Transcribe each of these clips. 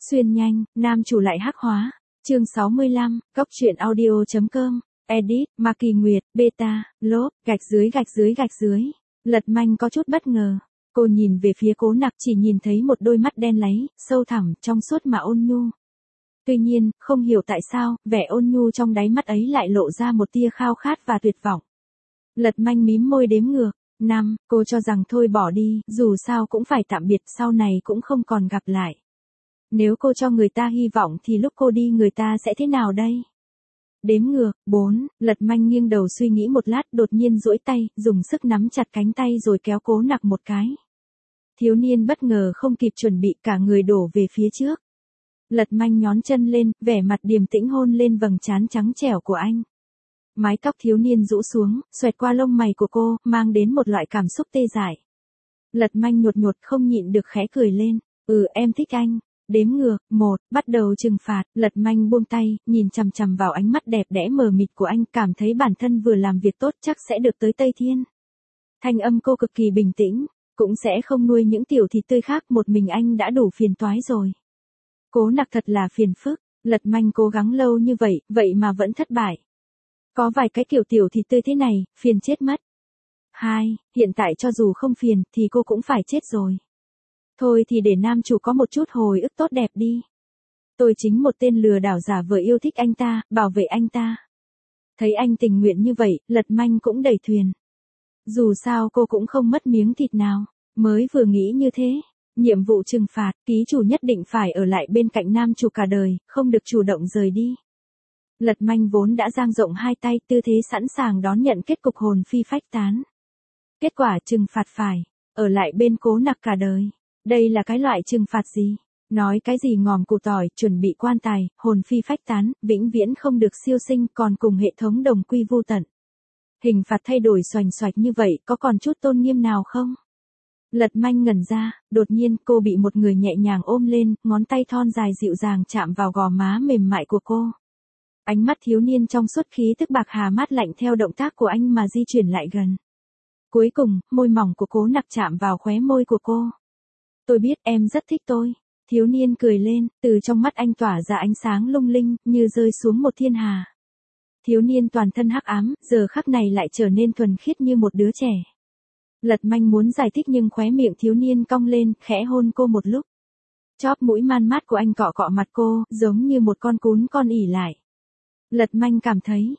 Xuyên nhanh, nam chủ lại hắc hóa. Chương 65, Cóc truyện audio.com. Edit, Maki Nguyệt, Beta, lốp, gạch dưới. Lật Manh có chút bất ngờ. Cô nhìn về phía Cố Nặc chỉ nhìn thấy một đôi mắt đen láy, sâu thẳm, trong suốt mà ôn nhu. Tuy nhiên, không hiểu tại sao, vẻ ôn nhu trong đáy mắt ấy lại lộ ra một tia khao khát và tuyệt vọng. Lật Manh mím môi đếm ngược. 5, cô cho rằng thôi bỏ đi, dù sao cũng phải tạm biệt, sau này cũng không còn gặp lại. Nếu cô cho người ta hy vọng thì lúc cô đi người ta sẽ thế nào đây? Đếm ngược, 4, Lật Manh nghiêng đầu suy nghĩ một lát, đột nhiên duỗi tay, dùng sức nắm chặt cánh tay rồi kéo Cố Nặc một cái. Thiếu niên bất ngờ không kịp chuẩn bị, cả người đổ về phía trước. Lật Manh nhón chân lên, vẻ mặt điềm tĩnh hôn lên vầng trán trắng trẻo của anh. Mái tóc thiếu niên rũ xuống, xoẹt qua lông mày của cô, mang đến một loại cảm xúc tê dại. Lật Manh nhột không nhịn được khẽ cười lên. Em thích anh. Đếm ngược, 1, bắt đầu trừng phạt. Lật Manh buông tay, nhìn chằm chằm vào ánh mắt đẹp đẽ mờ mịt của anh, cảm thấy bản thân vừa làm việc tốt chắc sẽ được tới Tây Thiên. Thanh âm cô cực kỳ bình tĩnh, cũng sẽ không nuôi những tiểu thịt tươi khác, một mình anh đã đủ phiền toái rồi. Cố Nặc thật là phiền phức. Lật Manh cố gắng lâu như vậy mà vẫn thất bại. Có vài cái kiểu tiểu thịt tươi thế này, phiền chết mất. 2, hiện tại cho dù không phiền thì cô cũng phải chết rồi. Thôi thì để nam chủ có một chút hồi ức tốt đẹp đi. Tôi chính một tên lừa đảo giả vờ yêu thích anh ta, bảo vệ anh ta. Thấy anh tình nguyện như vậy, Lật Manh cũng đẩy thuyền. Dù sao cô cũng không mất miếng thịt nào. Mới vừa nghĩ như thế, nhiệm vụ trừng phạt, ký chủ nhất định phải ở lại bên cạnh nam chủ cả đời, không được chủ động rời đi. Lật Manh vốn đã dang rộng hai tay, tư thế sẵn sàng đón nhận kết cục hồn phi phách tán. Kết quả trừng phạt phải ở lại bên Cố Nặc cả đời. Đây là cái loại trừng phạt gì? Nói cái gì ngòm củ tỏi, chuẩn bị quan tài, hồn phi phách tán, vĩnh viễn không được siêu sinh, còn cùng hệ thống đồng quy vu tận. Hình phạt thay đổi xoành xoạch như vậy, có còn chút tôn nghiêm nào không? Lật Manh ngẩn ra, đột nhiên cô bị một người nhẹ nhàng ôm lên, ngón tay thon dài dịu dàng chạm vào gò má mềm mại của cô. Ánh mắt thiếu niên trong suốt khí tức bạc hà mát lạnh theo động tác của anh mà di chuyển lại gần. Cuối cùng, môi mỏng của Cố Nặc chạm vào khóe môi của cô. Tôi biết em rất thích tôi. Thiếu niên cười lên, từ trong mắt anh tỏa ra ánh sáng lung linh, như rơi xuống một thiên hà. Thiếu niên toàn thân hắc ám, giờ khắc này lại trở nên thuần khiết như một đứa trẻ. Lật Manh muốn giải thích nhưng khóe miệng thiếu niên cong lên, khẽ hôn cô một lúc. Chóp mũi man mát của anh cọ cọ mặt cô, giống như một con cún con ỉ lại. Lật Manh cảm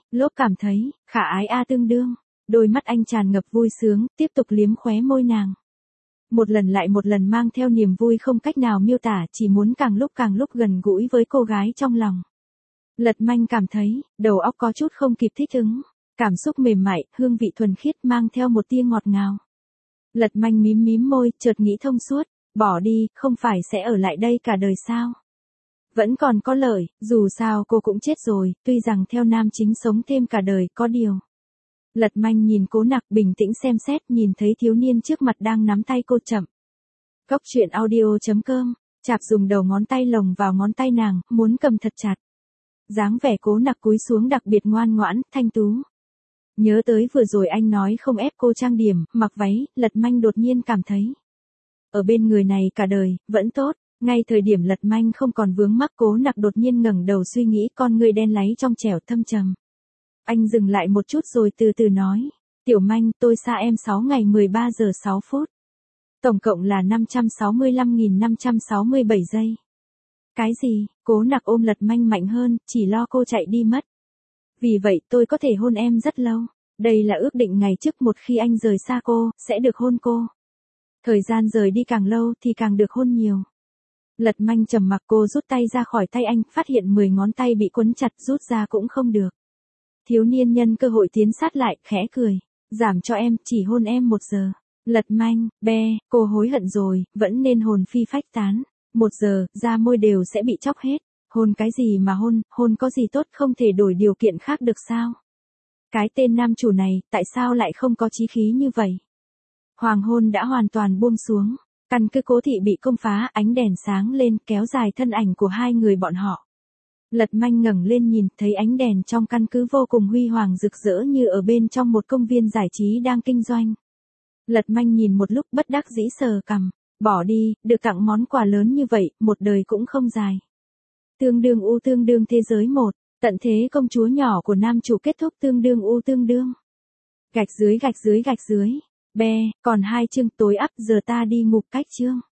thấy, khả ái tương đương. Đôi mắt anh tràn ngập vui sướng, tiếp tục liếm khóe môi nàng. Một lần lại một lần mang theo niềm vui không cách nào miêu tả, chỉ muốn càng lúc gần gũi với cô gái trong lòng. Lật Manh cảm thấy, đầu óc có chút không kịp thích ứng. Cảm xúc mềm mại, hương vị thuần khiết mang theo một tia ngọt ngào. Lật Manh mím môi, chợt nghĩ thông suốt. Bỏ đi, không phải sẽ ở lại đây cả đời sao? Vẫn còn có lợi, dù sao cô cũng chết rồi, tuy rằng theo nam chính sống thêm cả đời, có điều. Lật Manh nhìn Cố Nặc bình tĩnh xem xét, nhìn thấy thiếu niên trước mặt đang nắm tay cô chậm. Cóc truyện audio.com, chạp dùng đầu ngón tay lồng vào ngón tay nàng, muốn cầm thật chặt. Dáng vẻ Cố Nặc cúi xuống đặc biệt ngoan ngoãn, thanh tú. Nhớ tới vừa rồi anh nói không ép cô trang điểm, mặc váy, Lật Manh đột nhiên cảm thấy. Ở bên người này cả đời, vẫn tốt. Ngay thời điểm Lật Manh không còn vướng mắc, Cố Nặc đột nhiên ngẩng đầu suy nghĩ, con người đen láy trong trẻo thâm trầm. Anh dừng lại một chút rồi từ từ nói. Tiểu Manh, tôi xa em 6 ngày 13 giờ 6 phút. Tổng cộng là 565.567 giây. Cái gì? Cố Nặc ôm Lật Manh mạnh hơn, chỉ lo cô chạy đi mất. Vì vậy tôi có thể hôn em rất lâu. Đây là ước định ngày trước, một khi anh rời xa cô, sẽ được hôn cô. Thời gian rời đi càng lâu thì càng được hôn nhiều. Lật Manh trầm mặc, cô rút tay ra khỏi tay anh, phát hiện 10 ngón tay bị quấn chặt, rút ra cũng không được. Thiếu niên nhân cơ hội tiến sát lại, khẽ cười. Giảm cho em, chỉ hôn em 1 giờ. Lật Manh, cô hối hận rồi, vẫn nên hồn phi phách tán. 1 giờ, da môi đều sẽ bị chóc hết. Hôn cái gì mà hôn có gì tốt, không thể đổi điều kiện khác được sao? Cái tên nam chủ này, tại sao lại không có chí khí như vậy? Hoàng hôn đã hoàn toàn buông xuống. Căn cứ Cố thị bị công phá, ánh đèn sáng lên, kéo dài thân ảnh của hai người bọn họ. Lật Manh ngẩng lên nhìn, thấy ánh đèn trong căn cứ vô cùng huy hoàng rực rỡ như ở bên trong một công viên giải trí đang kinh doanh. Lật Manh nhìn một lúc bất đắc dĩ sờ cằm. Bỏ đi, được tặng món quà lớn như vậy, một đời cũng không dài. Tương đương u tương đương thế giới một. Tận thế công chúa nhỏ của nam chủ kết thúc tương đương u tương đương. Gạch dưới. Be, còn 2 chương tối up giờ ta đi ngục cách chương.